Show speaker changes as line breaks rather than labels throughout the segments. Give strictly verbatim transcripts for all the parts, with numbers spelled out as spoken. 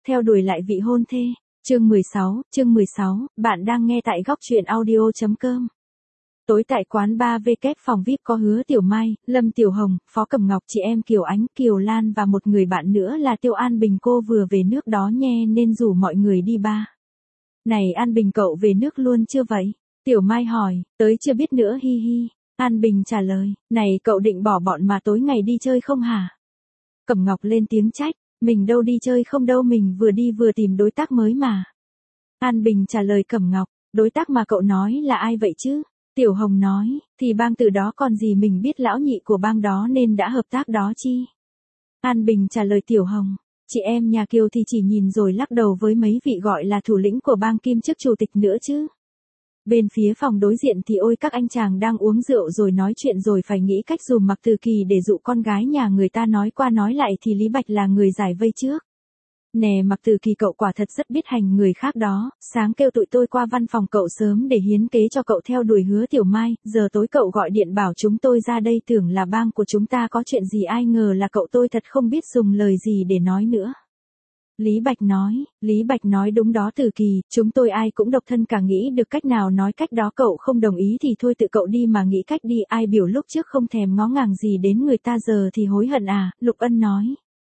theo đuổi lại vị hôn thê. Chương mười sáu, chương mười sáu, bạn đang nghe tại góc truyện audio.com. Tối tại quán bar V K phòng vi ai pi có Hứa Tiểu Mai, Lâm Tiểu Hồng, Phó Cẩm Ngọc, chị em Kiều Ánh, Kiều Lan và một người bạn nữa là Tiêu An Bình, cô vừa về nước đó nhe nên rủ mọi người đi bar. Này An Bình, cậu về nước luôn chưa vậy? Tiểu Mai hỏi, tới chưa biết nữa hi hi. An Bình trả lời, này cậu định bỏ bọn mà tối ngày đi chơi không hả? Cẩm Ngọc lên tiếng trách, mình đâu đi chơi không đâu, mình vừa đi vừa tìm đối tác mới mà. An Bình trả lời Cẩm Ngọc, đối tác mà cậu nói là ai vậy chứ? Tiểu Hồng nói, thì bang từ đó còn gì, mình biết lão nhị của bang đó nên đã hợp tác đó chi. An Bình trả lời Tiểu Hồng, chị em nhà Kiều thì chỉ nhìn rồi lắc đầu với mấy vị gọi là thủ lĩnh của bang kiêm chức chủ tịch nữa chứ. Bên phía phòng đối diện thì ôi các anh chàng đang uống rượu rồi nói chuyện rồi phải nghĩ cách dùm Mạc Từ Kỳ để dụ con gái nhà người ta, nói qua nói lại thì Lý Bạch là người giải vây trước. Nè Mạc Từ Kỳ, cậu quả thật rất biết hành người khác đó, sáng kêu tụi tôi qua văn phòng cậu sớm để hiến kế cho cậu theo đuổi Hứa Tiểu Mai, giờ tối cậu gọi điện bảo chúng tôi ra đây, tưởng là bang của chúng ta có chuyện gì, ai ngờ là cậu, tôi thật không biết dùng lời gì để nói nữa. Lý Bạch nói, Lý Bạch nói đúng đó Từ Kỳ, chúng tôi ai cũng độc thân cả, nghĩ được cách nào nói cách đó, cậu không đồng ý thì thôi tự cậu đi mà nghĩ cách đi, ai biểu lúc trước không thèm ngó ngàng gì đến người ta giờ thì hối hận à, Lục Ân nói.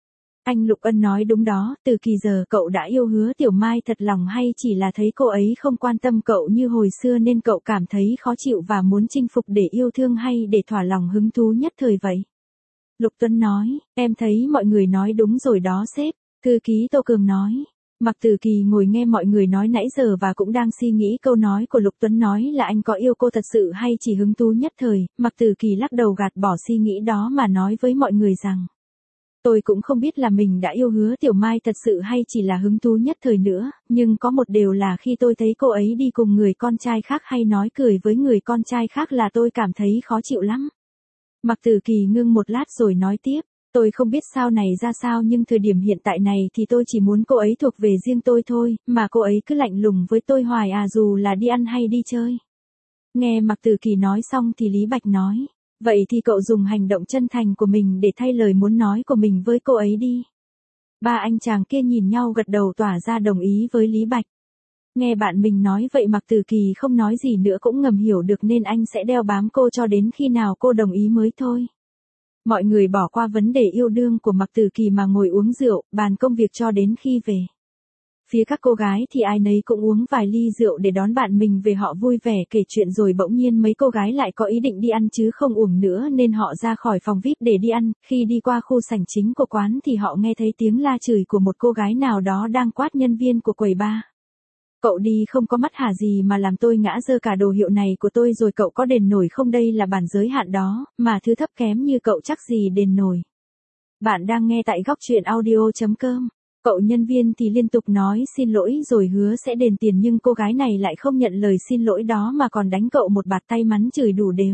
Anh Lục Ân nói đúng đó, Từ Kỳ, giờ cậu đã yêu Hứa Tiểu Mai thật lòng hay chỉ là thấy cô ấy không quan tâm cậu như hồi xưa nên cậu cảm thấy khó chịu và muốn chinh phục để yêu thương, hay để thỏa lòng hứng thú nhất thời vậy? Lục Tuấn nói, em thấy mọi người nói đúng rồi đó sếp. Thư ký Tô Cường nói. Mạc Từ Kỳ ngồi nghe mọi người nói nãy giờ và cũng đang suy nghĩ câu nói của Lục Tuấn nói là anh có yêu cô thật sự hay chỉ hứng thú nhất thời. Mạc Từ Kỳ lắc đầu gạt bỏ suy nghĩ đó mà nói với mọi người rằng, tôi cũng không biết là mình đã yêu Hứa Tiểu Mai thật sự hay chỉ là hứng thú nhất thời nữa, nhưng có một điều là khi tôi thấy cô ấy đi cùng người con trai khác hay nói cười với người con trai khác là tôi cảm thấy khó chịu lắm. Mạc Từ Kỳ ngưng một lát rồi nói tiếp. Tôi không biết sau này ra sao nhưng thời điểm hiện tại này thì tôi chỉ muốn cô ấy thuộc về riêng tôi thôi, mà cô ấy cứ lạnh lùng với tôi hoài à, dù là đi ăn hay đi chơi. Nghe Mạc Từ Kỳ nói xong thì Lý Bạch nói, vậy thì cậu dùng hành động chân thành của mình để thay lời muốn nói của mình với cô ấy đi. Ba anh chàng kia nhìn nhau gật đầu tỏ ra đồng ý với Lý Bạch. Nghe bạn mình nói vậy Mạc Từ Kỳ không nói gì nữa, cũng ngầm hiểu được nên anh sẽ đeo bám cô cho đến khi nào cô đồng ý mới thôi. Mọi người bỏ qua vấn đề yêu đương của Mạc Từ Kỳ mà ngồi uống rượu, bàn công việc cho đến khi về. Phía các cô gái thì ai nấy cũng uống vài ly rượu để đón bạn mình về, họ vui vẻ kể chuyện rồi bỗng nhiên mấy cô gái lại có ý định đi ăn chứ không uống nữa nên họ ra khỏi phòng vi ai pi để đi ăn. Khi đi qua khu sảnh chính của quán thì họ nghe thấy tiếng la chửi của một cô gái nào đó đang quát nhân viên của quầy bar. Cậu đi không có mắt hả gì mà làm tôi ngã rơ cả đồ hiệu này của tôi rồi, cậu có đền nổi không? Đây là bản giới hạn đó, mà thứ thấp kém như cậu chắc gì đền nổi. Bạn đang nghe tại góc truyện audio.com. Cậu nhân viên thì liên tục nói xin lỗi rồi hứa sẽ đền tiền, nhưng cô gái này lại không nhận lời xin lỗi đó mà còn đánh cậu một bạt tay, mắng chửi đủ đều.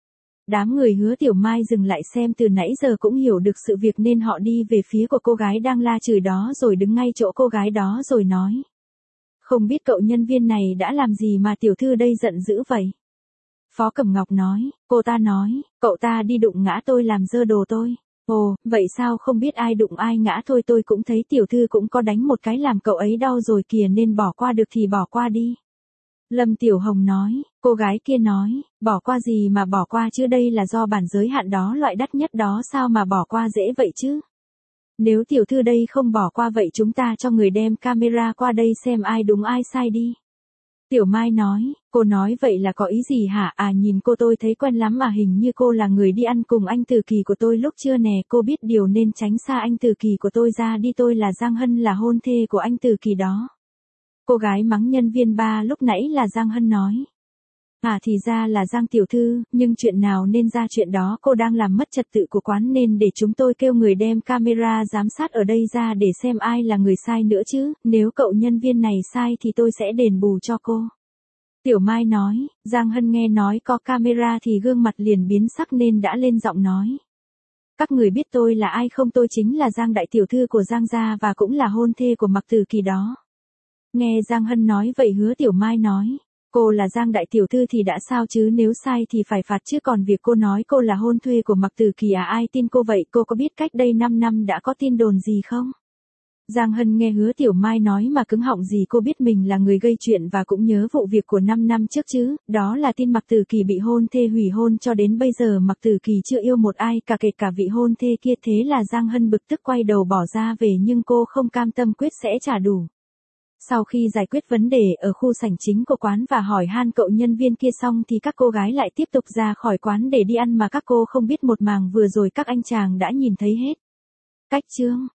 Đám người Hứa Tiểu Mai dừng lại xem từ nãy giờ cũng hiểu được sự việc nên họ đi về phía của cô gái đang la chửi đó rồi đứng ngay chỗ cô gái đó rồi nói. Không biết cậu nhân viên này đã làm gì mà tiểu thư đây giận dữ vậy? Phó Cẩm Ngọc nói, cô ta nói, cậu ta đi đụng ngã tôi làm dơ đồ tôi. Ồ, vậy sao không biết ai đụng ai ngã thôi, tôi cũng thấy tiểu thư cũng có đánh một cái làm cậu ấy đau rồi kìa, nên bỏ qua được thì bỏ qua đi. Lâm Tiểu Hồng nói, cô gái kia nói, bỏ qua gì mà bỏ qua chứ, đây là do bản giới hạn đó, loại đắt nhất đó, sao mà bỏ qua dễ vậy chứ? Nếu tiểu thư đây không bỏ qua vậy chúng ta cho người đem camera qua đây xem ai đúng ai sai đi. Tiểu Mai nói, cô nói vậy là có ý gì hả? À nhìn cô tôi thấy quen lắm mà hình như cô là người đi ăn cùng anh Từ Kỳ của tôi lúc trưa nè, cô biết điều nên tránh xa anh Từ Kỳ của tôi ra đi, tôi là Giang Hân, là hôn thê của anh Từ Kỳ đó. Cô gái mắng nhân viên ba lúc nãy là Giang Hân nói. À thì ra là Giang tiểu thư, nhưng chuyện nào nên ra chuyện đó, cô đang làm mất trật tự của quán nên để chúng tôi kêu người đem camera giám sát ở đây ra để xem ai là người sai nữa chứ, nếu cậu nhân viên này sai thì tôi sẽ đền bù cho cô. Tiểu Mai nói, Giang Hân nghe nói có camera thì gương mặt liền biến sắc nên đã lên giọng nói. Các người biết tôi là ai không? Tôi chính là Giang đại tiểu thư của Giang gia và cũng là hôn thê của Mạc Từ Kỳ đó. Nghe Giang Hân nói vậy Hứa Tiểu Mai nói. Cô là Giang đại tiểu thư thì đã sao chứ, nếu sai thì phải phạt chứ, còn việc cô nói cô là hôn thê của Mạc Từ Kỳ à, ai tin cô vậy? Cô có biết cách đây năm năm đã có tin đồn gì không? Giang Hân nghe Hứa Tiểu Mai nói mà cứng họng, gì cô biết mình là người gây chuyện và cũng nhớ vụ việc của năm năm trước chứ, đó là tin Mạc Tử Kỳ bị hôn thê hủy hôn, cho đến bây giờ Mạc Tử Kỳ chưa yêu một ai cả, kể cả vị hôn thê kia. Thế là Giang Hân bực tức quay đầu bỏ ra về, nhưng cô không cam tâm, quyết sẽ trả đủ. Sau khi giải quyết vấn đề ở khu sảnh chính của quán và hỏi han cậu nhân viên kia xong thì các cô gái lại tiếp tục ra khỏi quán để đi ăn, mà các cô không biết một màng vừa rồi các anh chàng đã nhìn thấy hết. Cách chương